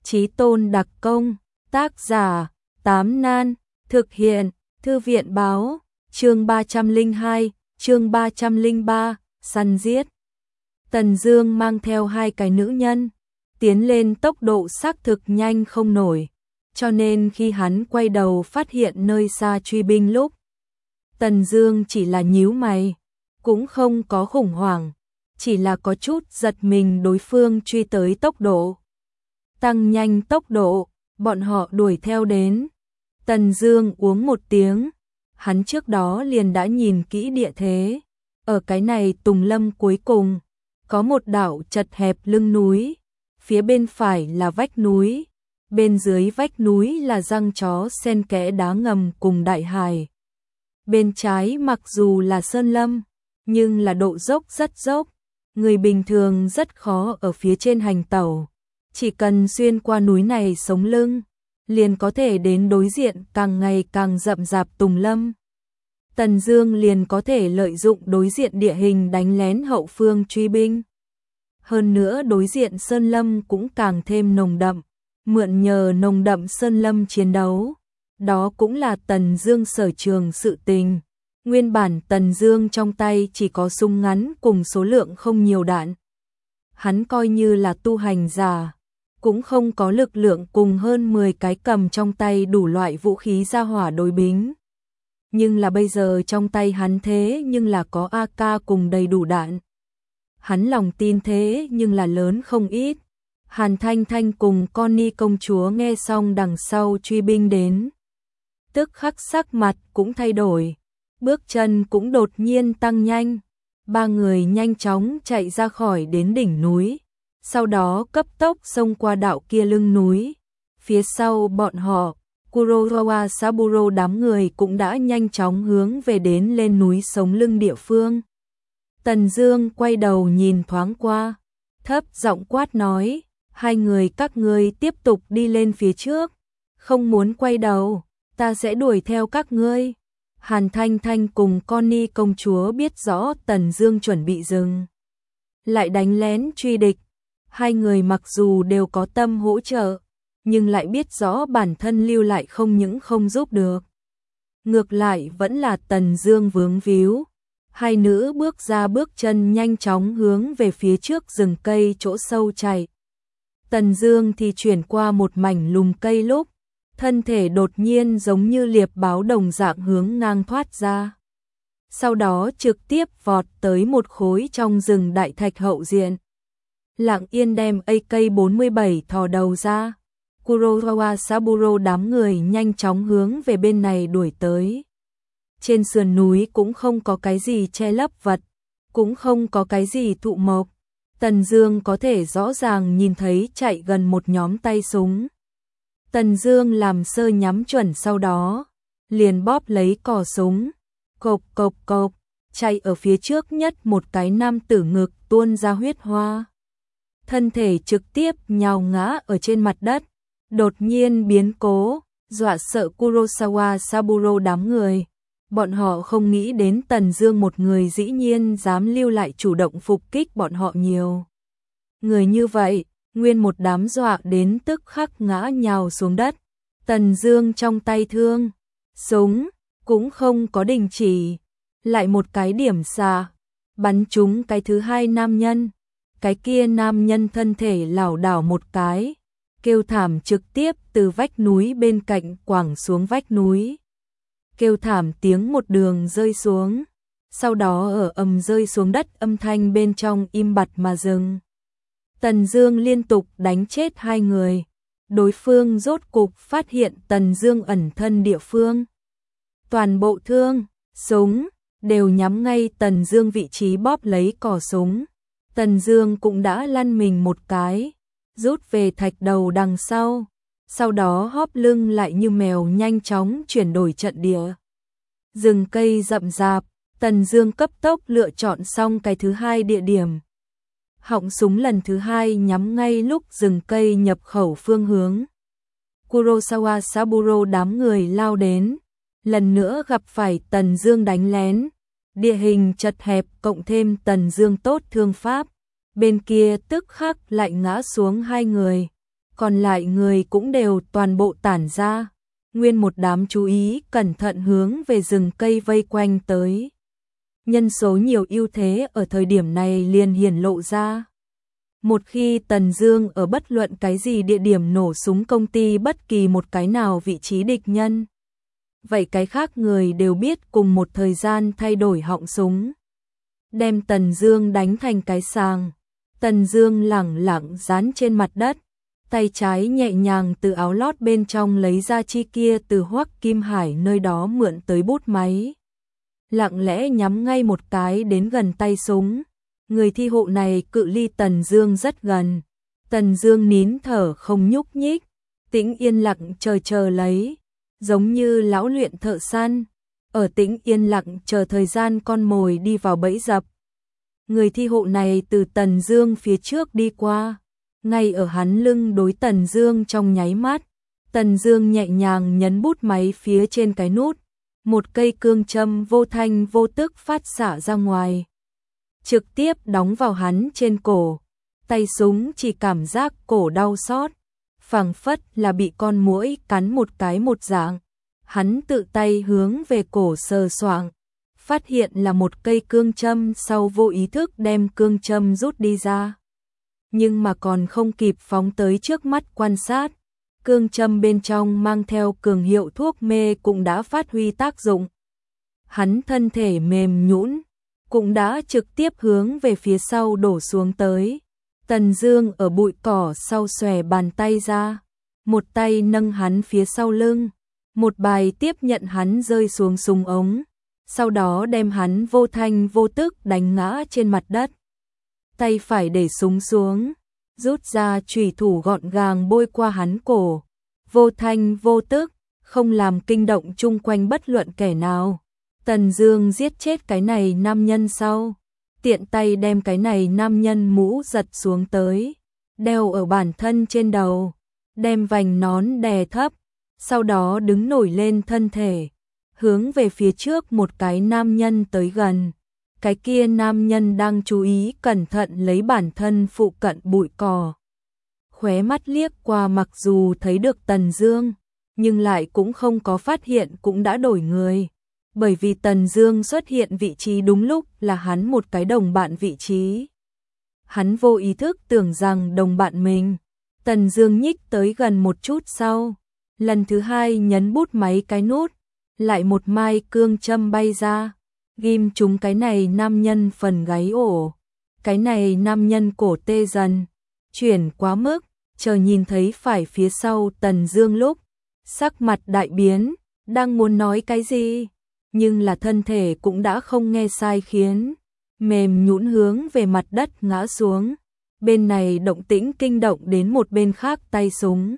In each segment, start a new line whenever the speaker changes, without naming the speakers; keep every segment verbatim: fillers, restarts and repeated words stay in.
Chí tôn đặc công, tác giả, Tám Nan, thực hiện, Thư viện báo, chương ba trăm lẻ hai, chương ba trăm lẻ ba, săn giết. Tần Dương mang theo hai cái nữ nhân, tiến lên tốc độ xác thực nhanh không nổi, cho nên khi hắn quay đầu phát hiện nơi xa truy binh lúc, Tần Dương chỉ là nhíu mày, cũng không có khủng hoảng, chỉ là có chút giật mình đối phương truy tới tốc độ. Tăng nhanh tốc độ, bọn họ đuổi theo đến. Tần Dương uống một tiếng, hắn trước đó liền đã nhìn kỹ địa thế. Ở cái này tùng lâm cuối cùng, có một đảo chật hẹp lưng núi, phía bên phải là vách núi, bên dưới vách núi là răng chó xen kẽ đá ngầm cùng đại hải. Bên trái mặc dù là sơn lâm, nhưng là độ dốc rất dốc, người bình thường rất khó ở phía trên hành tẩu. Chỉ cần xuyên qua núi này sống lưng, liền có thể đến đối diện càng ngày càng rậm rạp tùng lâm. Tần Dương liền có thể lợi dụng đối diện địa hình đánh lén hậu phương truy binh. Hơn nữa đối diện sơn lâm cũng càng thêm nồng đậm, mượn nhờ nồng đậm sơn lâm chiến đấu. Đó cũng là Tần Dương sở trường sự tình. Nguyên bản Tần Dương trong tay chỉ có súng ngắn cùng số lượng không nhiều đạn. Hắn coi như là tu hành giả, cũng không có lực lượng cùng hơn mười cái cầm trong tay đủ loại vũ khí ra hỏa đối bính. Nhưng là bây giờ trong tay hắn thế nhưng là có a ca cùng đầy đủ đạn. Hắn lòng tin thế nhưng là lớn không ít. Hàn Thanh Thanh cùng Connie công chúa nghe xong đằng sau truy binh đến, tức khắc sắc mặt cũng thay đổi, bước chân cũng đột nhiên tăng nhanh. Ba người nhanh chóng chạy ra khỏi đến đỉnh núi, sau đó cấp tốc xông qua đạo kia lưng núi. Phía sau bọn họ, Kurosawa Saburo đám người cũng đã nhanh chóng hướng về đến lên núi sống lưng địa phương. Tần Dương quay đầu nhìn thoáng qua, thấp giọng quát nói, hai người các ngươi tiếp tục đi lên phía trước, không muốn quay đầu, ta sẽ đuổi theo các ngươi. Hàn Thanh Thanh cùng Connie công chúa biết rõ Tần Dương chuẩn bị dừng lại đánh lén truy địch. Hai người mặc dù đều có tâm hỗ trợ, nhưng lại biết rõ bản thân lưu lại không những không giúp được, ngược lại vẫn là Tần Dương vướng víu. Hai nữ bước ra bước chân nhanh chóng hướng về phía trước rừng cây chỗ sâu chạy. Tần Dương thì chuyển qua một mảnh lùm cây lúc, thân thể đột nhiên giống như liệp báo đồng dạng hướng ngang thoát ra. Sau đó trực tiếp vọt tới một khối trong rừng đại thạch hậu diện. Lặng yên đem A K bốn mươi bảy thò đầu ra. Kurosawa Saburo đám người nhanh chóng hướng về bên này đuổi tới. Trên sườn núi cũng không có cái gì che lấp vật, cũng không có cái gì thụ mộc. Tần Dương có thể rõ ràng nhìn thấy chạy gần một nhóm tay súng. Tần Dương làm sơ nhắm chuẩn, sau đó liền bóp lấy cò súng, cộp cộp cộp, chạy ở phía trước nhất một cái nam tử ngực tuôn ra huyết hoa. Thân thể trực tiếp nhào ngã ở trên mặt đất, đột nhiên biến cố, dọa sợ Kurosawa Saburo đám người. Bọn họ không nghĩ đến Tần Dương một người dĩ nhiên dám lưu lại chủ động phục kích bọn họ nhiều người như vậy, nguyên một đám dọa đến tức khắc ngã nhào xuống đất. Tần Dương trong tay thương, súng cũng không có đình chỉ, lại một cái điểm xạ, bắn trúng cái thứ hai nam nhân. Cái kia nam nhân thân thể lảo đảo một cái, kêu thảm trực tiếp từ vách núi bên cạnh quẳng xuống vách núi. Kêu thảm tiếng một đường rơi xuống, sau đó ở ầm rơi xuống đất âm thanh bên trong im bặt mà dừng. Tần Dương liên tục đánh chết hai người, đối phương rốt cục phát hiện Tần Dương ẩn thân địa phương. Toàn bộ thương, súng đều nhắm ngay Tần Dương vị trí bóp lấy cò súng. Tần Dương cũng đã lăn mình một cái, rút về thạch đầu đằng sau, sau đó hóp lưng lại như mèo nhanh chóng chuyển đổi trận địa. Rừng cây rậm rạp, Tần Dương cấp tốc lựa chọn xong cái thứ hai địa điểm. Họng súng lần thứ hai nhắm ngay lúc rừng cây nhập khẩu phương hướng. Kurosawa Saburo đám người lao đến, lần nữa gặp phải Tần Dương đánh lén. Địa hình chật hẹp cộng thêm Tần Dương tốt thương pháp, bên kia tức khắc lại ngã xuống hai người. còn lại người cũng đều toàn bộ tản ra. Nguyên một đám chú ý cẩn thận hướng về rừng cây vây quanh tới. Nhân số nhiều ưu thế ở thời điểm này liền hiển lộ ra. Một khi Tần Dương ở bất luận cái gì địa điểm nổ súng công ty bất kỳ một cái nào vị trí địch nhân, vậy cái khác người đều biết cùng một thời gian thay đổi họng súng, đem Tần Dương đánh thành cái sàng. Tần Dương lẳng lặng dán trên mặt đất, tay trái nhẹ nhàng từ áo lót bên trong lấy ra chi kia từ Hoắc Kim Hải nơi đó mượn tới bút máy. Lặng lẽ nhắm ngay một cái đến gần tay súng. Người thi hộ này cự ly Tần Dương rất gần. Tần Dương nín thở không nhúc nhích, tĩnh yên lặng chờ chờ lấy, giống như lão luyện thợ săn, ở tĩnh yên lặng chờ thời gian con mồi đi vào bẫy dập. Người thi hộ này từ Tần Dương phía trước đi qua, ngay ở hắn lưng đối Tần Dương trong nháy mắt, Tần Dương nhẹ nhàng nhấn bút máy phía trên cái nút, một cây cương châm vô thanh vô tức phát xạ ra ngoài, trực tiếp đóng vào hắn trên cổ. Tay súng chỉ cảm giác cổ đau xót, phảng phất là bị con muỗi cắn một cái một dạng. Hắn tự tay hướng về cổ sờ soạng, phát hiện là một cây cương châm, sau vô ý thức đem cương châm rút đi ra. Nhưng mà còn không kịp phóng tới trước mắt quan sát, cương châm bên trong mang theo cường hiệu thuốc mê cũng đã phát huy tác dụng. Hắn thân thể mềm nhũn, cũng đã trực tiếp hướng về phía sau đổ xuống tới. Tần Dương ở bụi cỏ sau xòe bàn tay ra, một tay nâng hắn phía sau lưng, một bài tiếp nhận hắn rơi xuống súng ống, sau đó đem hắn vô thanh vô tức đánh ngã trên mặt đất. Tay phải để súng xuống, rút ra chùy thủ gọn gàng bôi qua hắn cổ, vô thanh vô tức, không làm kinh động chung quanh bất luận kẻ nào. Tần Dương giết chết cái này nam nhân sau, tiện tay đem cái này nam nhân mũ giật xuống tới, đeo ở bản thân trên đầu, đem vành nón đè thấp, sau đó đứng nổi lên thân thể, hướng về phía trước một cái nam nhân tới gần. Cái kia nam nhân đang chú ý cẩn thận lấy bản thân phụ cận bụi cỏ. Khóe mắt liếc qua, mặc dù thấy được Tần Dương, nhưng lại cũng không có phát hiện cũng đã đổi người. Bởi vì Tần Dương xuất hiện vị trí đúng lúc là hắn một cái đồng bạn vị trí. Hắn vô ý thức tưởng rằng đồng bạn mình. Tần Dương nhích tới gần một chút sau, lần thứ hai nhấn bút máy cái nút, lại một mai cương châm bay ra, ghim trúng cái này nam nhân phần gáy ổ. Cái này nam nhân cổ tê dần, chuyển quá mức, chờ nhìn thấy phải phía sau Tần Dương lúc, sắc mặt đại biến, đang muốn nói cái gì, nhưng là thân thể cũng đã không nghe sai khiến, mềm nhũn hướng về mặt đất ngã xuống. Bên này động tĩnh kinh động đến một bên khác tay súng.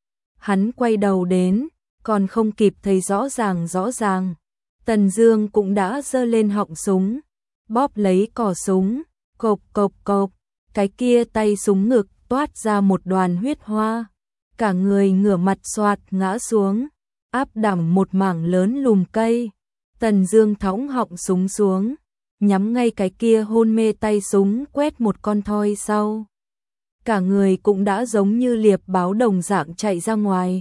Hắn quay đầu đến, còn không kịp thấy rõ ràng rõ ràng, Tần Dương cũng đã giơ lên họng súng, bóp lấy cò súng, cộp cộp cộp, cái kia tay súng ngực toát ra một đoàn huyết hoa, cả người ngửa mặt xoạt ngã xuống, áp đẳng một mảng lớn lùm cây. Tần Dương thõng họng súng xuống, nhắm ngay cái kia hôn mê tay súng quét một con thoi sau. Cả người cũng đã giống như liệp báo đồng dạng chạy ra ngoài.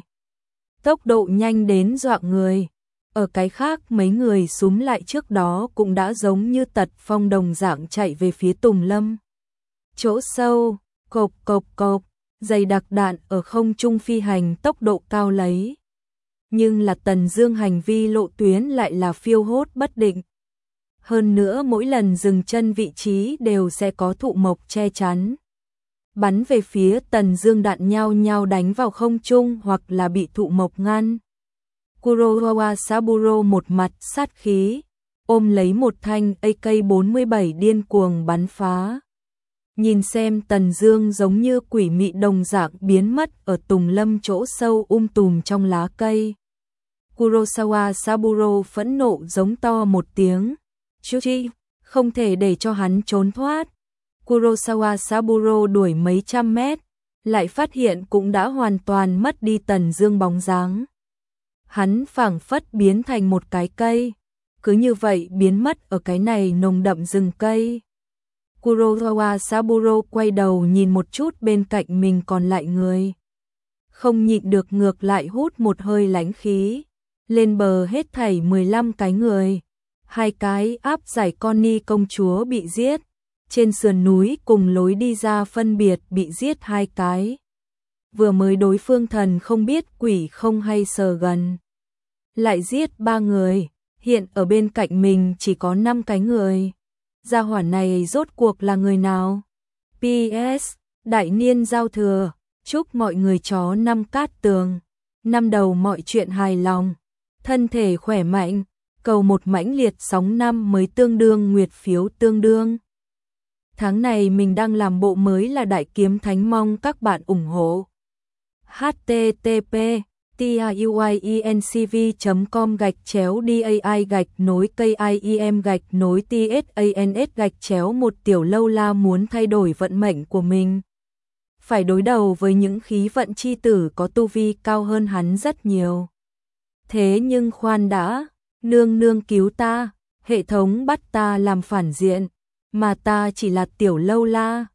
Tốc độ nhanh đến dọa người. Ở cái khác mấy người xúm lại trước đó cũng đã giống như tật phong đồng dạng chạy về phía Tùng Lâm. Chỗ sâu, cộp cộp cộp, dày đặc đạn ở không trung phi hành tốc độ cao lấy. Nhưng là Tần Dương hành vi lộ tuyến lại là phiêu hốt bất định. Hơn nữa mỗi lần dừng chân vị trí đều sẽ có thụ mộc che chắn. Bắn về phía Tần Dương đạn nhao nhao đánh vào không trung hoặc là bị thụ mộc ngăn. Kurosawa Saburo một mặt sát khí, ôm lấy một thanh A K bốn mươi bảy điên cuồng bắn phá. Nhìn xem Tần Dương giống như quỷ mị đồng dạng biến mất ở Tùng Lâm chỗ sâu um tùm trong lá cây. Kurosawa Saburo phẫn nộ giống to một tiếng. Chuchi, không thể để cho hắn trốn thoát. Kurosawa Saburo đuổi mấy trăm mét, lại phát hiện cũng đã hoàn toàn mất đi Tần Dương bóng dáng. Hắn phảng phất biến thành một cái cây, cứ như vậy biến mất ở cái này nồng đậm rừng cây. Kurosawa Saburo quay đầu nhìn một chút bên cạnh mình còn lại người, không nhịn được ngược lại hút một hơi lãnh khí. Lên bờ hết thảy mười lăm cái người, hai cái áp giải Connie công chúa bị giết, trên sườn núi cùng lối đi ra phân biệt bị giết hai cái. Vừa mới đối phương thần không biết quỷ không hay sờ gần, lại giết ba người, hiện ở bên cạnh mình chỉ có năm cái người. Gia hỏa này rốt cuộc là người nào? pê ét Đại niên giao thừa, chúc mọi người chó năm cát tường, năm đầu mọi chuyện hài lòng, thân thể khỏe mạnh, cầu một mãnh liệt sóng năm mới tương đương nguyệt phiếu tương đương. Tháng này mình đang làm bộ mới là Đại Kiếm Thánh, mong các bạn ủng hộ. h t t p tuiencv chấm com gạch chéo dai gạch nối kim gạch nối tsans gạch chéo một tiểu lâu la muốn thay đổi vận mệnh của mình. Phải đối đầu với những khí vận chi tử có tu vi cao hơn hắn rất nhiều. Thế nhưng khoan đã, nương nương cứu ta, hệ thống bắt ta làm phản diện, mà ta chỉ là tiểu lâu la.